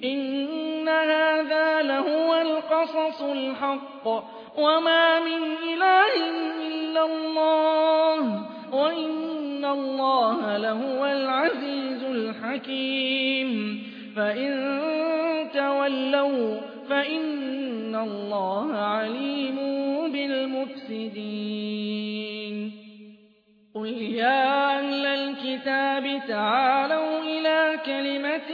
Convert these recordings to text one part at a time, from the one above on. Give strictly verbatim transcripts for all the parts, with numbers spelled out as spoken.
إِنَّ هَٰذَا لَهُوَ الْقَصَصُ الْحَقُّ وَمَا مِنْ إِلَٰهٍ إِلَّا اللَّهُ وَإِنَّ اللَّهَ لَهُوَ الْعَزِيزُ الْحَكِيمُ فَإِن تَوَلَّوْا فَإِنَّ اللَّهَ عَلِيمٌ بِالْمُفْسِدِينَ قُلْ يَا أَهْلَ الْكِتَابِ تَعَالَوْا إِلَىٰ كَلِمَةٍ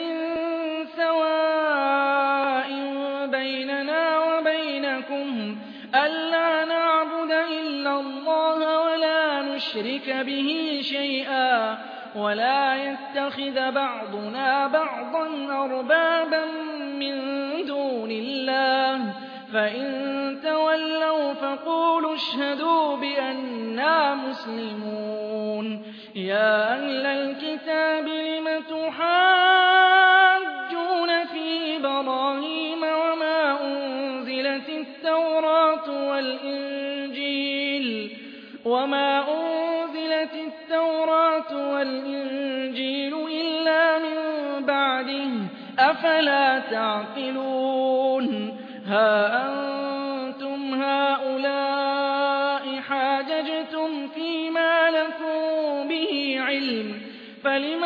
سَوَاءٍ بَيْنَنَا وَبَيْنَكُمْ أَلَّا نَعْبُدَ إِلَّا اللَّهَ وَلَا نُشْرِكَ بِهِ شَيْئًا وَلَا يَتَّخِذَ بَعْضُنَا بَعْضًا أَرْبَابًا مِّن دُونِ اللَّهِ فَإِن تَوَلَّوْا فَقُولُوا اشْهَدُوا بِأَنَّا مُسْلِمُونَ يَا أَهْلَ الْكِتَابِ لِمَ تُحَاجُّونَ فِي إِبْرَاهِيمَ وَمَا أُنزِلَتِ التَّوْرَاةُ وَالْإِنجِيلُ وَمَا أُنزِلَتِ التَّوْرَاةُ وَالْإِنجِيلُ إِلَّا مِن بَعْدِهِ ۚ أَفَلَا تَعْقِلُونَ هَا أَنتُمْ هَٰؤُلَاءِ حَاجَجْتُمْ فِيمَا لَكُم بِهِ عِلْمٌ فَلِمَ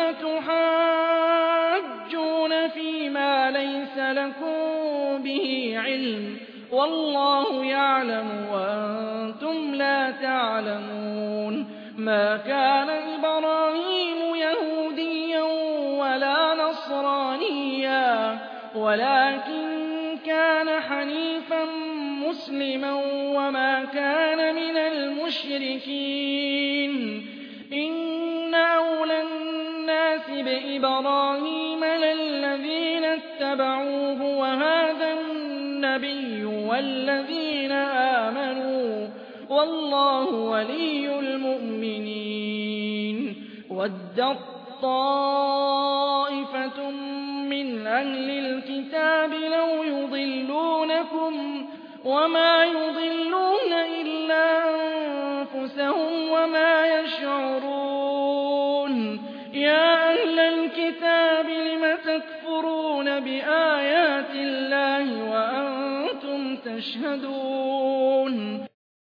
تُحَاجُّونَ فِيمَا لَيْسَ لَكُم بِهِ عِلْمٌ وَاللَّهُ يَعْلَمُ وَأَنتُمْ لَا تَعْلَمُونَ مَا كَانَ إِبْرَاهِيمُ يَهُودِيًّا وَلَا نَصْرَانِيًّا وَلَٰكِن كَانَ حَنِيفًا مُّسْلِمًا وَمَا كَانَ مِنَ الْمُشْرِكِينَ إِنَّ أَوْلَى النَّاسِ بِإِبْرَاهِيمَ لَلَّذِينَ اتَّبَعُوهُ وَهَٰذَا النَّبِيُّ وَالَّذِينَ آمَنُوا ۗ وَاللَّهُ وَلِيُّ الْمُؤْمِنِينَ وَدَّت طَّائِفَةٌ مِّنْ أَهْلِ الْكِتَابِ لَوْ يُضِلُّونَكُمْ وَمَا يُضِلُّونَ إِلَّا أَنفُسَهُمْ وَمَا يَشْعُرُونَ يَا أَهْلَ الْكِتَابِ لِمَ تَكْفُرُونَ بِآيَاتِ اللَّهِ وَأَنتُمْ تَشْهَدُونَ